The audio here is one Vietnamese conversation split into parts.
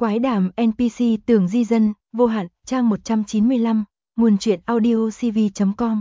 Quái đàm NPC Tường Di Dân, vô hạn, trang 195, nguồn truyện audiocv.com.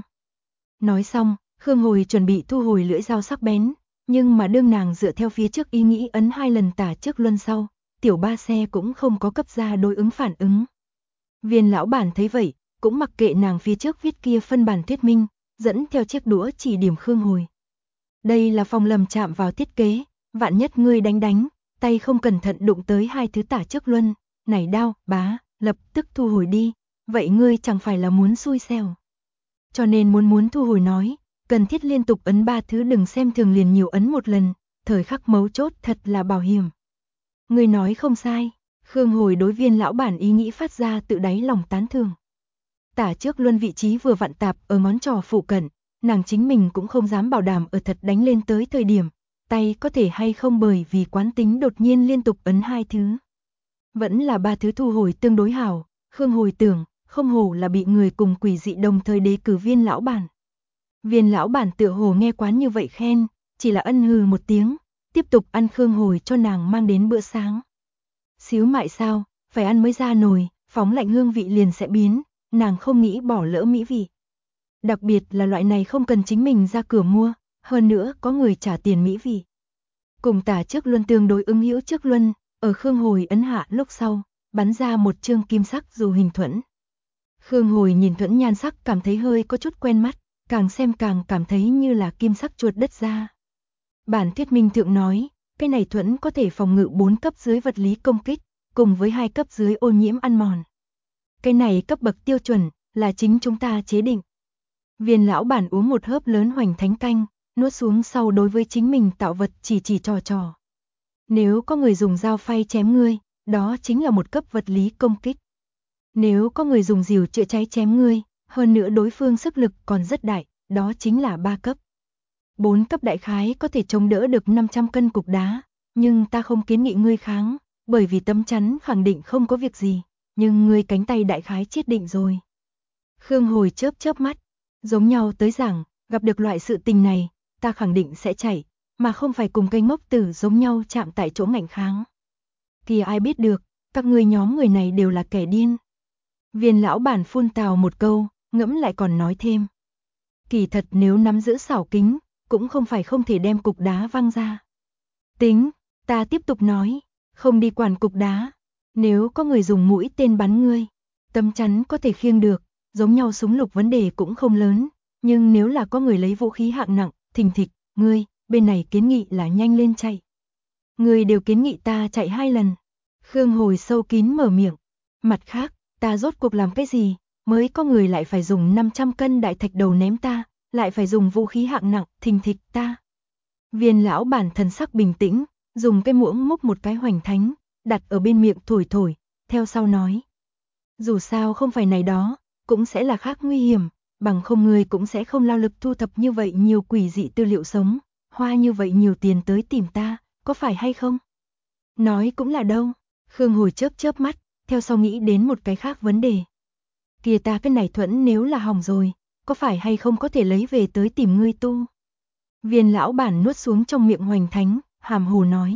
Nói xong, Khương Hồi chuẩn bị thu hồi lưỡi dao sắc bén, nhưng mà đương nàng dựa theo phía trước ý nghĩ ấn 2 lần tả trước luân sau, tiểu ba xe cũng không có cấp ra đối ứng phản ứng. Viên lão bản thấy vậy, cũng mặc kệ nàng phía trước viết kia phân bản thuyết minh, dẫn theo chiếc đũa chỉ điểm Khương Hồi. Đây là phòng lầm chạm vào thiết kế, vạn nhất ngươi đánh, tay không cẩn thận đụng tới 2 thứ tả trước luân, này đao, bá, lập tức thu hồi đi, vậy ngươi chẳng phải là muốn xui xẻo. Cho nên muốn thu hồi nói, cần thiết liên tục ấn 3 thứ, đừng xem thường liền nhiều ấn một lần, thời khắc mấu chốt thật là bảo hiểm. Ngươi nói không sai, Khương Hồi đối Viên lão bản ý nghĩ phát ra tự đáy lòng tán thưởng. Tả trước luân vị trí vừa vặn tạp ở ngón trỏ phụ cận, nàng chính mình cũng không dám bảo đảm ở thật đánh lên tới thời điểm, tay có thể hay không bởi vì quán tính đột nhiên liên tục ấn 2 thứ. Vẫn là 3 thứ thu hồi tương đối hảo, Khương Hồi tưởng, không hổ là bị người cùng quỷ dị đồng thời đề cử Viên lão bản. Viên lão bản tựa hồ nghe quán như vậy khen, chỉ là ân hừ một tiếng, tiếp tục ăn Khương Hồi cho nàng mang đến bữa sáng. Xíu mại sao, phải ăn mới ra nồi, phóng lạnh hương vị liền sẽ biến, nàng không nghĩ bỏ lỡ mỹ vị. Đặc biệt là loại này không cần chính mình ra cửa mua, hơn nữa có người trả tiền mỹ vị. Cùng tả trước luân tương đối ứng hữu trước luân, ở Khương Hồi ấn hạ lúc sau, bắn ra một chương kim sắc dù hình thuẫn. Khương Hồi nhìn thuẫn nhan sắc cảm thấy hơi có chút quen mắt, càng xem càng cảm thấy như là kim sắc chuột đất ra. Bản thuyết minh thượng nói, cái này thuẫn có thể phòng ngự 4 cấp dưới vật lý công kích, cùng với 2 cấp dưới ô nhiễm ăn mòn. Cái này cấp bậc tiêu chuẩn, là chính chúng ta chế định. Viên lão bản uống một hớp lớn hoành thánh canh, nuốt xuống sau đối với chính mình tạo vật chỉ trò. Nếu có người dùng dao phay chém ngươi, đó chính là một cấp vật lý công kích. Nếu có người dùng rìu chữa cháy chém ngươi, hơn nữa đối phương sức lực còn rất đại, đó chính là 3 cấp. 4 cấp đại khái có thể chống đỡ được 500 cân cục đá, nhưng ta không kiến nghị ngươi kháng, bởi vì tấm chắn khẳng định không có việc gì, nhưng ngươi cánh tay đại khái chết định rồi. Khương Hồi chớp mắt, giống nhau tới giảng, gặp được loại sự tình này, ta khẳng định sẽ chạy, mà không phải cùng cây ngốc tử giống nhau chạm tại chỗ ngạnh kháng. Thì ai biết được, các ngươi nhóm người này đều là kẻ điên. Viên lão bản phun tào một câu, ngẫm lại còn nói thêm. Kỳ thật nếu nắm giữ xảo kính, cũng không phải không thể đem cục đá văng ra. Tính, ta tiếp tục nói, không đi quản cục đá. Nếu có người dùng mũi tên bắn ngươi, tấm chắn có thể khiêng được, giống nhau súng lục vấn đề cũng không lớn. Nhưng nếu là có người lấy vũ khí hạng nặng, thình thịch, ngươi, bên này kiến nghị là nhanh lên chạy. Ngươi đều kiến nghị ta chạy 2 lần. Khương Hồi sâu kín mở miệng. Mặt khác, ta rốt cuộc làm cái gì, mới có người lại phải dùng 500 cân đại thạch đầu ném ta, lại phải dùng vũ khí hạng nặng, thình thịch ta. Viên lão bản thần sắc bình tĩnh, dùng cái muỗng múc một cái hoành thánh, đặt ở bên miệng thổi, theo sau nói. Dù sao không phải này đó, cũng sẽ là khác nguy hiểm, bằng không người cũng sẽ không lao lực thu thập như vậy nhiều quỷ dị tư liệu sống, hoa như vậy nhiều tiền tới tìm ta, có phải hay không? Nói cũng là đâu, Khương Hồi chớp mắt, theo sau nghĩ đến một cái khác vấn đề. Kìa ta cái này thuẫn nếu là hỏng rồi, có phải hay không có thể lấy về tới tìm ngươi tu? Viên lão bản nuốt xuống trong miệng hoành thánh, hàm hồ nói.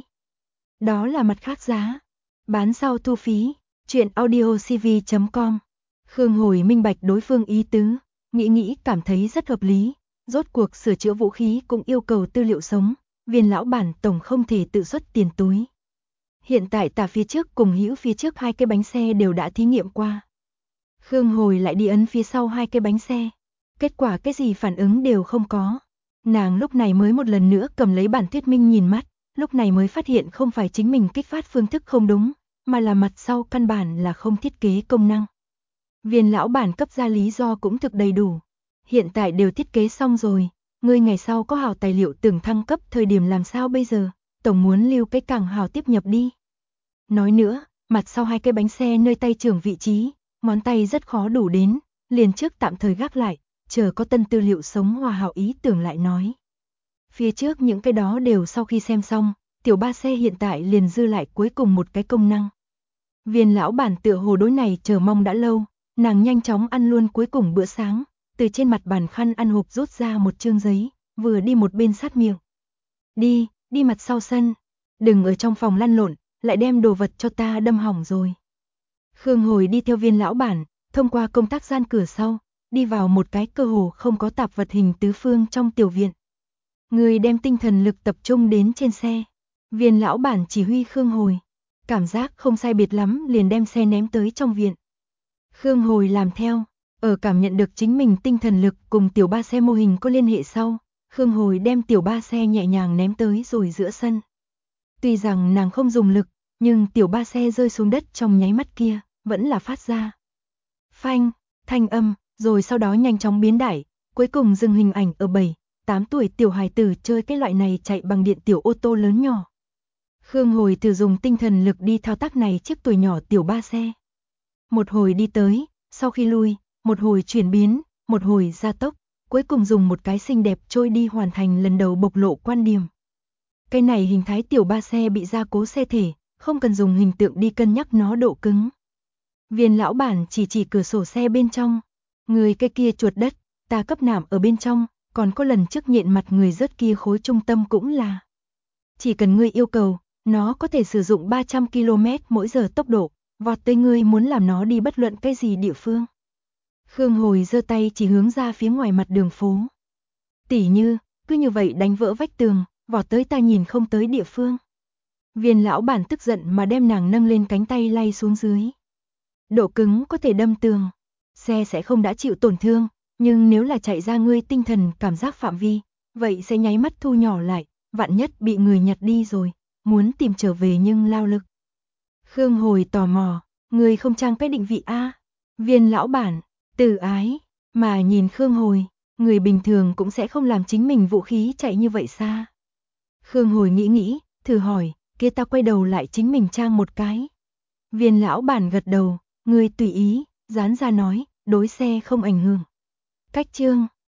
Đó là mặt khác giá, bán sau thu phí, chuyện audiocv.com. Khương Hồi minh bạch đối phương ý tứ, nghĩ cảm thấy rất hợp lý, rốt cuộc sửa chữa vũ khí cũng yêu cầu tư liệu sống, viên lão bản tổng không thể tự xuất tiền túi. Hiện tại tả phía trước cùng hữu phía trước 2 cái bánh xe đều đã thí nghiệm qua. Khương Hồi lại đi ấn phía sau 2 cái bánh xe, kết quả cái gì phản ứng đều không có. Nàng lúc này mới một lần nữa cầm lấy bản thuyết minh nhìn mắt, lúc này mới phát hiện không phải chính mình kích phát phương thức không đúng, mà là mặt sau căn bản là không thiết kế công năng. Viên lão bản cấp ra lý do cũng thực đầy đủ. Hiện tại đều thiết kế xong rồi, ngươi ngày sau có hảo tài liệu tưởng thăng cấp thời điểm làm sao bây giờ, tổng muốn lưu cái càng hảo tiếp nhập đi. Nói nữa, mặt sau 2 cái bánh xe nơi tay trưởng vị trí, ngón tay rất khó đủ đến, liền trước tạm thời gác lại, chờ có tân tư liệu sống hòa hảo ý tưởng lại nói. Phía trước những cái đó đều sau khi xem xong, tiểu ba xe hiện tại liền dư lại cuối cùng một cái công năng. Viên lão bản tựa hồ đối này chờ mong đã lâu, nàng nhanh chóng ăn luôn cuối cùng bữa sáng, từ trên mặt bàn khăn ăn hộp rút ra một chương giấy, vừa đi một bên sát miệng. Đi mặt sau sân, đừng ở trong phòng lăn lộn, lại đem đồ vật cho ta đâm hỏng rồi. Khương Hồi đi theo Viên lão bản, thông qua công tác gian cửa sau, đi vào một cái cơ hồ không có tạp vật hình tứ phương trong tiểu viện. Người đem tinh thần lực tập trung đến trên xe. Viên lão bản chỉ huy Khương Hồi, cảm giác không sai biệt lắm liền đem xe ném tới trong viện. Khương Hồi làm theo, ở cảm nhận được chính mình tinh thần lực cùng tiểu ba xe mô hình có liên hệ sau, Khương Hồi đem tiểu ba xe nhẹ nhàng ném tới rồi giữa sân. Tuy rằng nàng không dùng lực, nhưng tiểu ba xe rơi xuống đất trong nháy mắt kia, vẫn là phát ra phanh, thanh âm, rồi sau đó nhanh chóng biến đại, cuối cùng dừng hình ảnh ở 7-8 tuổi tiểu hài tử chơi cái loại này chạy bằng điện tiểu ô tô lớn nhỏ. Khương Hồi thử dùng tinh thần lực đi thao tác này chiếc tuổi nhỏ tiểu ba xe. Một hồi đi tới, sau khi lui, một hồi chuyển biến, một hồi gia tốc, cuối cùng dùng một cái xinh đẹp trôi đi hoàn thành lần đầu bộc lộ quan điểm. Cái này hình thái tiểu ba xe bị gia cố xe thể, không cần dùng hình tượng đi cân nhắc nó độ cứng. Viên lão bản chỉ cửa sổ xe bên trong, người cái kia chuột đất, ta cấp nảm ở bên trong, còn có lần trước nhện mặt người rớt kia khối trung tâm cũng là. Chỉ cần ngươi yêu cầu, nó có thể sử dụng 300 km/h tốc độ, vọt tới ngươi muốn làm nó đi bất luận cái gì địa phương. Khương Hồi giơ tay chỉ hướng ra phía ngoài mặt đường phố. Tỉ như, cứ như vậy đánh vỡ vách tường, vọt tới ta nhìn không tới địa phương. Viên lão bản tức giận mà đem nàng nâng lên cánh tay lay xuống dưới. Độ cứng có thể đâm tường, xe sẽ không đã chịu tổn thương, nhưng nếu là chạy ra ngươi tinh thần cảm giác phạm vi, vậy sẽ nháy mắt thu nhỏ lại, vạn nhất bị người nhặt đi rồi, muốn tìm trở về nhưng lao lực. Khương Hồi tò mò, người không trang cái định vị a? Viên lão bản, từ ái, mà nhìn Khương Hồi, người bình thường cũng sẽ không làm chính mình vũ khí chạy như vậy xa. Khương Hồi nghĩ, thử hỏi, kia ta quay đầu lại chính mình trang một cái. Viên lão bản gật đầu, người tùy ý, giãn ra nói, đối xe không ảnh hưởng. Cách chương